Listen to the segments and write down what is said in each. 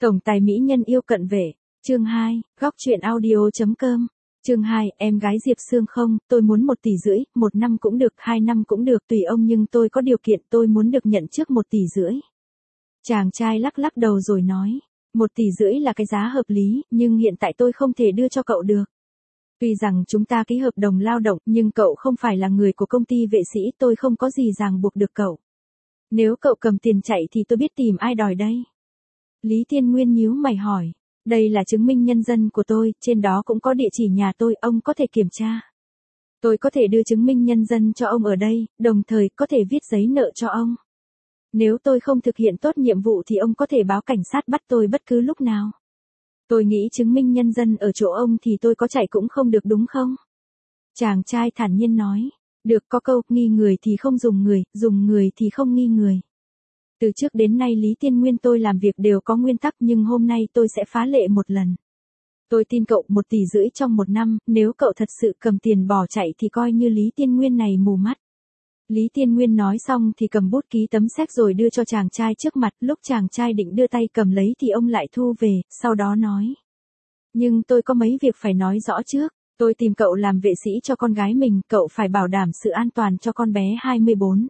Tổng tài mỹ nhân yêu cận vệ. Chương 2, góc truyện audio.com. Chương 2, em gái Diệp Sương không, tôi muốn 1,5 tỷ, 1 năm cũng được, 2 năm cũng được, tùy ông, nhưng tôi có điều kiện, tôi muốn được nhận trước 1,5 tỷ. Chàng trai lắc lắc đầu rồi nói, 1,5 tỷ là cái giá hợp lý, nhưng hiện tại tôi không thể đưa cho cậu được. Tuy rằng chúng ta ký hợp đồng lao động, nhưng cậu không phải là người của công ty vệ sĩ, tôi không có gì ràng buộc được cậu. Nếu cậu cầm tiền chạy thì tôi biết tìm ai đòi đây. Lý Tiên Nguyên nhíu mày hỏi, đây là chứng minh nhân dân của tôi, trên đó cũng có địa chỉ nhà tôi, ông có thể kiểm tra. Tôi có thể đưa chứng minh nhân dân cho ông ở đây, đồng thời có thể viết giấy nợ cho ông. Nếu tôi không thực hiện tốt nhiệm vụ thì ông có thể báo cảnh sát bắt tôi bất cứ lúc nào. Tôi nghĩ chứng minh nhân dân ở chỗ ông thì tôi có chạy cũng không được đúng không? Chàng trai thản nhiên nói, được, có câu, nghi người thì không dùng người thì không nghi người. Từ trước đến nay Lý Tiên Nguyên tôi làm việc đều có nguyên tắc, nhưng hôm nay tôi sẽ phá lệ một lần. Tôi tin cậu 1,5 tỷ trong 1 năm, nếu cậu thật sự cầm tiền bỏ chạy thì coi như Lý Tiên Nguyên này mù mắt. Lý Tiên Nguyên nói xong thì cầm bút ký tấm séc rồi đưa cho chàng trai trước mặt, lúc chàng trai định đưa tay cầm lấy thì ông lại thu về, sau đó nói. Nhưng tôi có mấy việc phải nói rõ trước, tôi tìm cậu làm vệ sĩ cho con gái mình, cậu phải bảo đảm sự an toàn cho con bé 24,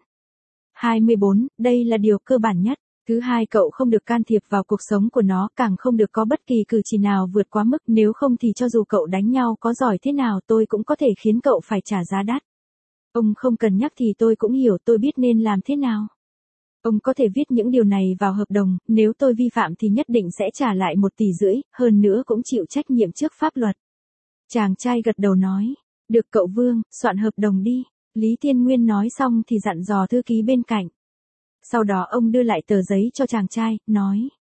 đây là điều cơ bản nhất. Thứ hai, cậu không được can thiệp vào cuộc sống của nó, càng không được có bất kỳ cử chỉ nào vượt quá mức, nếu không thì cho dù cậu đánh nhau có giỏi thế nào tôi cũng có thể khiến cậu phải trả giá đắt. Ông không cần nhắc thì tôi cũng hiểu, tôi biết nên làm thế nào. Ông có thể viết những điều này vào hợp đồng, nếu tôi vi phạm thì nhất định sẽ trả lại 1,5 tỷ, hơn nữa cũng chịu trách nhiệm trước pháp luật. Chàng trai gật đầu nói, được cậu Vương, soạn hợp đồng đi. Lý Tiên Nguyên nói xong thì dặn dò thư ký bên cạnh. Sau đó ông đưa lại tờ giấy cho chàng trai, nói.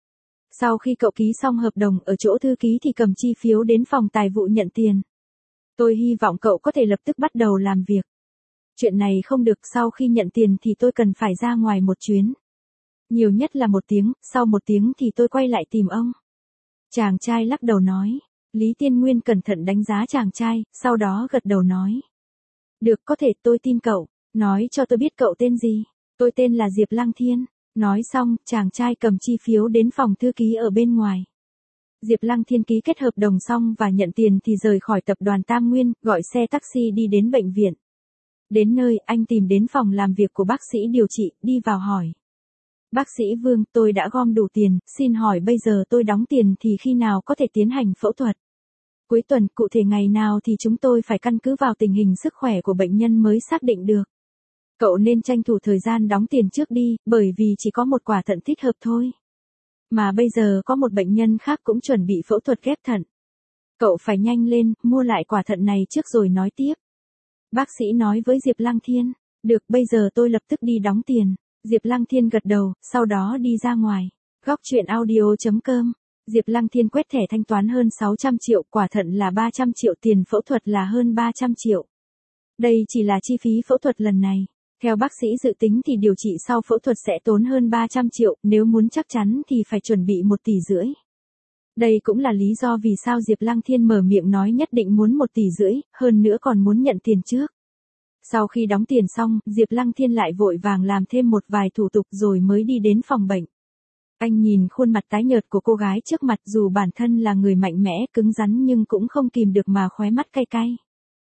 Sau khi cậu ký xong hợp đồng ở chỗ thư ký thì cầm chi phiếu đến phòng tài vụ nhận tiền. Tôi hy vọng cậu có thể lập tức bắt đầu làm việc. Chuyện này không được, sau khi nhận tiền thì tôi cần phải ra ngoài một chuyến. Nhiều nhất là 1 tiếng, sau 1 tiếng thì tôi quay lại tìm ông. Chàng trai lắc đầu nói. Lý Tiên Nguyên cẩn thận đánh giá chàng trai, sau đó gật đầu nói. Được, có thể, tôi tin cậu. Nói cho tôi biết cậu tên gì. Tôi tên là Diệp Lăng Thiên. Nói xong, chàng trai cầm chi phiếu đến phòng thư ký ở bên ngoài. Diệp Lăng Thiên ký kết hợp đồng xong và nhận tiền thì rời khỏi tập đoàn Tam Nguyên, gọi xe taxi đi đến bệnh viện. Đến nơi, anh tìm đến phòng làm việc của bác sĩ điều trị, đi vào hỏi. Bác sĩ Vương, tôi đã gom đủ tiền, xin hỏi bây giờ tôi đóng tiền thì khi nào có thể tiến hành phẫu thuật? Cuối tuần, cụ thể ngày nào thì chúng tôi phải căn cứ vào tình hình sức khỏe của bệnh nhân mới xác định được. Cậu nên tranh thủ thời gian đóng tiền trước đi, bởi vì chỉ có một quả thận thích hợp thôi. Mà bây giờ có một bệnh nhân khác cũng chuẩn bị phẫu thuật ghép thận. Cậu phải nhanh lên, mua lại quả thận này trước rồi nói tiếp. Bác sĩ nói với Diệp Lăng Thiên, được, bây giờ tôi lập tức đi đóng tiền. Diệp Lăng Thiên gật đầu, sau đó đi ra ngoài. Góc truyện audio.com. Diệp Lăng Thiên quét thẻ thanh toán hơn 600 triệu, quả thận là 300 triệu, tiền phẫu thuật là hơn 300 triệu. Đây chỉ là chi phí phẫu thuật lần này. Theo bác sĩ dự tính thì điều trị sau phẫu thuật sẽ tốn hơn 300 triệu, nếu muốn chắc chắn thì phải chuẩn bị 1,5 tỷ. Đây cũng là lý do vì sao Diệp Lăng Thiên mở miệng nói nhất định muốn 1,5 tỷ, hơn nữa còn muốn nhận tiền trước. Sau khi đóng tiền xong, Diệp Lăng Thiên lại vội vàng làm thêm một vài thủ tục rồi mới đi đến phòng bệnh. Anh nhìn khuôn mặt tái nhợt của cô gái trước mặt, dù bản thân là người mạnh mẽ, cứng rắn nhưng cũng không kìm được mà khóe mắt cay cay.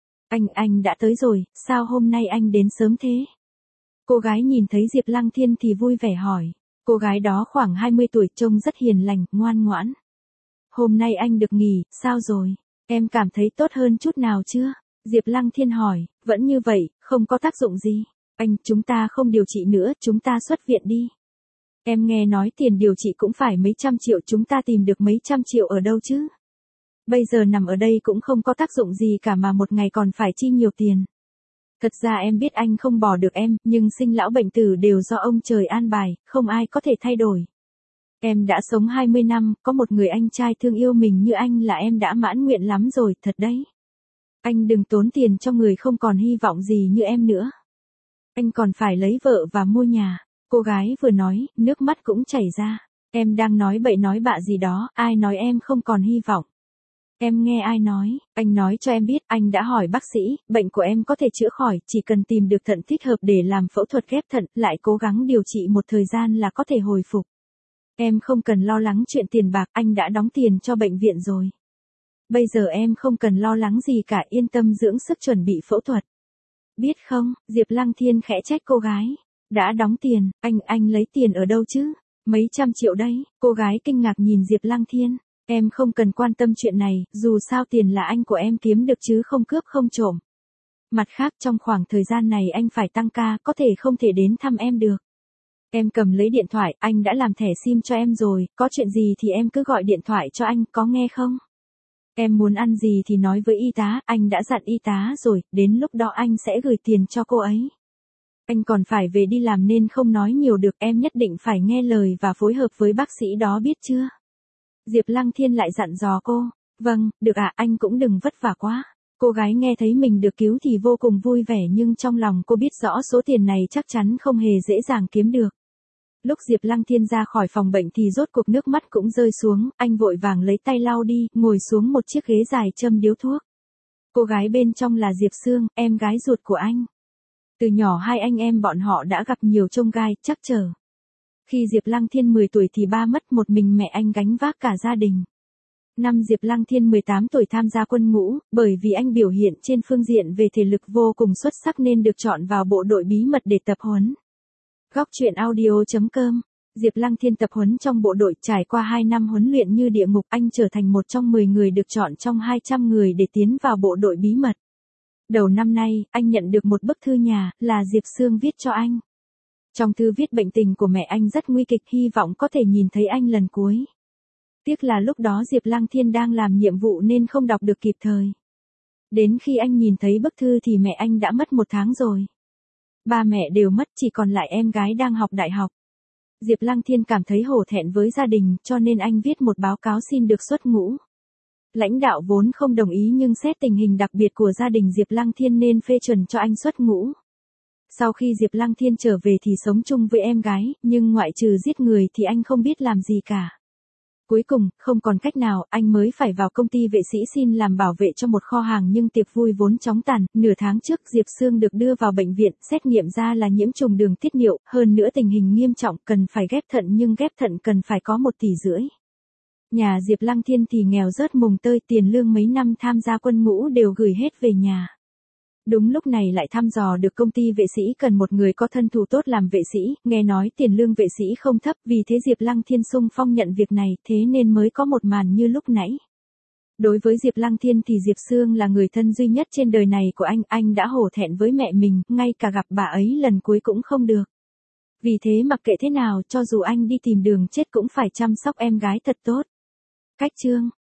Anh đã tới rồi, sao hôm nay anh đến sớm thế? Cô gái nhìn thấy Diệp Lăng Thiên thì vui vẻ hỏi. Cô gái đó khoảng 20 tuổi, trông rất hiền lành, ngoan ngoãn. Hôm nay anh được nghỉ, sao rồi? Em cảm thấy tốt hơn chút nào chưa? Diệp Lăng Thiên hỏi, vẫn như vậy, không có tác dụng gì. Anh, chúng ta không điều trị nữa, chúng ta xuất viện đi. Em nghe nói tiền điều trị cũng phải mấy trăm triệu, chúng ta tìm được mấy trăm triệu ở đâu chứ? Bây giờ nằm ở đây cũng không có tác dụng gì cả mà một ngày còn phải chi nhiều tiền. Thật ra em biết anh không bỏ được em, nhưng sinh lão bệnh tử đều do ông trời an bài, không ai có thể thay đổi. Em đã sống 20 năm, có một người anh trai thương yêu mình như anh là em đã mãn nguyện lắm rồi, thật đấy. Anh đừng tốn tiền cho người không còn hy vọng gì như em nữa. Anh còn phải lấy vợ và mua nhà. Cô gái vừa nói, nước mắt cũng chảy ra. Em đang nói bậy nói bạ gì đó, ai nói em không còn hy vọng? Em nghe ai nói? Anh nói cho em biết, anh đã hỏi bác sĩ, bệnh của em có thể chữa khỏi, chỉ cần tìm được thận thích hợp để làm phẫu thuật ghép thận, lại cố gắng điều trị một thời gian là có thể hồi phục. Em không cần lo lắng chuyện tiền bạc, anh đã đóng tiền cho bệnh viện rồi. Bây giờ em không cần lo lắng gì cả, yên tâm dưỡng sức chuẩn bị phẫu thuật. Biết không, Diệp Lăng Thiên khẽ trách cô gái. Đã đóng tiền, anh lấy tiền ở đâu chứ? Mấy trăm triệu đấy, cô gái kinh ngạc nhìn Diệp Lăng Thiên. Em không cần quan tâm chuyện này, dù sao tiền là anh của em kiếm được chứ không cướp không trộm. Mặt khác trong khoảng thời gian này anh phải tăng ca, có thể không thể đến thăm em được. Em cầm lấy điện thoại, anh đã làm thẻ SIM cho em rồi, có chuyện gì thì em cứ gọi điện thoại cho anh, có nghe không? Em muốn ăn gì thì nói với y tá, anh đã dặn y tá rồi, đến lúc đó anh sẽ gửi tiền cho cô ấy. Anh còn phải về đi làm nên không nói nhiều được, em nhất định phải nghe lời và phối hợp với bác sĩ đó biết chưa? Diệp Lăng Thiên lại dặn dò cô. Vâng, được ạ, anh cũng đừng vất vả quá. Cô gái nghe thấy mình được cứu thì vô cùng vui vẻ nhưng trong lòng cô biết rõ số tiền này chắc chắn không hề dễ dàng kiếm được. Lúc Diệp Lăng Thiên ra khỏi phòng bệnh thì rốt cuộc nước mắt cũng rơi xuống, anh vội vàng lấy tay lau đi, ngồi xuống một chiếc ghế dài châm điếu thuốc. Cô gái bên trong là Diệp Sương, em gái ruột của anh. Từ nhỏ hai anh em bọn họ đã gặp nhiều chông gai, trắc trở. Khi Diệp Lăng Thiên 10 tuổi thì ba mất, một mình mẹ anh gánh vác cả gia đình. Năm Diệp Lăng Thiên 18 tuổi tham gia quân ngũ, bởi vì anh biểu hiện trên phương diện về thể lực vô cùng xuất sắc nên được chọn vào bộ đội bí mật để tập huấn. Góc truyện audio.com. Diệp Lăng Thiên tập huấn trong bộ đội, trải qua 2 năm huấn luyện như địa ngục, anh trở thành một trong 10 người được chọn trong 200 người để tiến vào bộ đội bí mật. Đầu năm nay, anh nhận được một bức thư nhà, là Diệp Sương viết cho anh. Trong thư viết bệnh tình của mẹ anh rất nguy kịch, hy vọng có thể nhìn thấy anh lần cuối. Tiếc là lúc đó Diệp Lăng Thiên đang làm nhiệm vụ nên không đọc được kịp thời. Đến khi anh nhìn thấy bức thư thì mẹ anh đã mất 1 tháng rồi. Ba mẹ đều mất, chỉ còn lại em gái đang học đại học. Diệp Lăng Thiên cảm thấy hổ thẹn với gia đình cho nên anh viết một báo cáo xin được xuất ngũ. Lãnh đạo vốn không đồng ý nhưng xét tình hình đặc biệt của gia đình Diệp Lăng Thiên nên phê chuẩn cho anh xuất ngũ. Sau khi Diệp Lăng Thiên trở về thì sống chung với em gái, nhưng ngoại trừ giết người thì anh không biết làm gì cả. Cuối cùng, không còn cách nào, anh mới phải vào công ty vệ sĩ xin làm bảo vệ cho một kho hàng nhưng tiệc vui vốn chóng tàn. Nửa tháng trước Diệp Sương được đưa vào bệnh viện, xét nghiệm ra là nhiễm trùng đường tiết niệu, hơn nữa tình hình nghiêm trọng, cần phải ghép thận nhưng ghép thận cần phải có 1,5 tỷ. Nhà Diệp Lăng Thiên thì nghèo rớt mùng tơi, tiền lương mấy năm tham gia quân ngũ đều gửi hết về nhà. Đúng lúc này lại thăm dò được công ty vệ sĩ cần một người có thân thủ tốt làm vệ sĩ, nghe nói tiền lương vệ sĩ không thấp, vì thế Diệp Lăng Thiên xung phong nhận việc này, thế nên mới có một màn như lúc nãy. Đối với Diệp Lăng Thiên thì Diệp Sương là người thân duy nhất trên đời này của anh đã hổ thẹn với mẹ mình, ngay cả gặp bà ấy lần cuối cũng không được. Vì thế mặc kệ thế nào, cho dù anh đi tìm đường chết cũng phải chăm sóc em gái thật tốt. Cách chương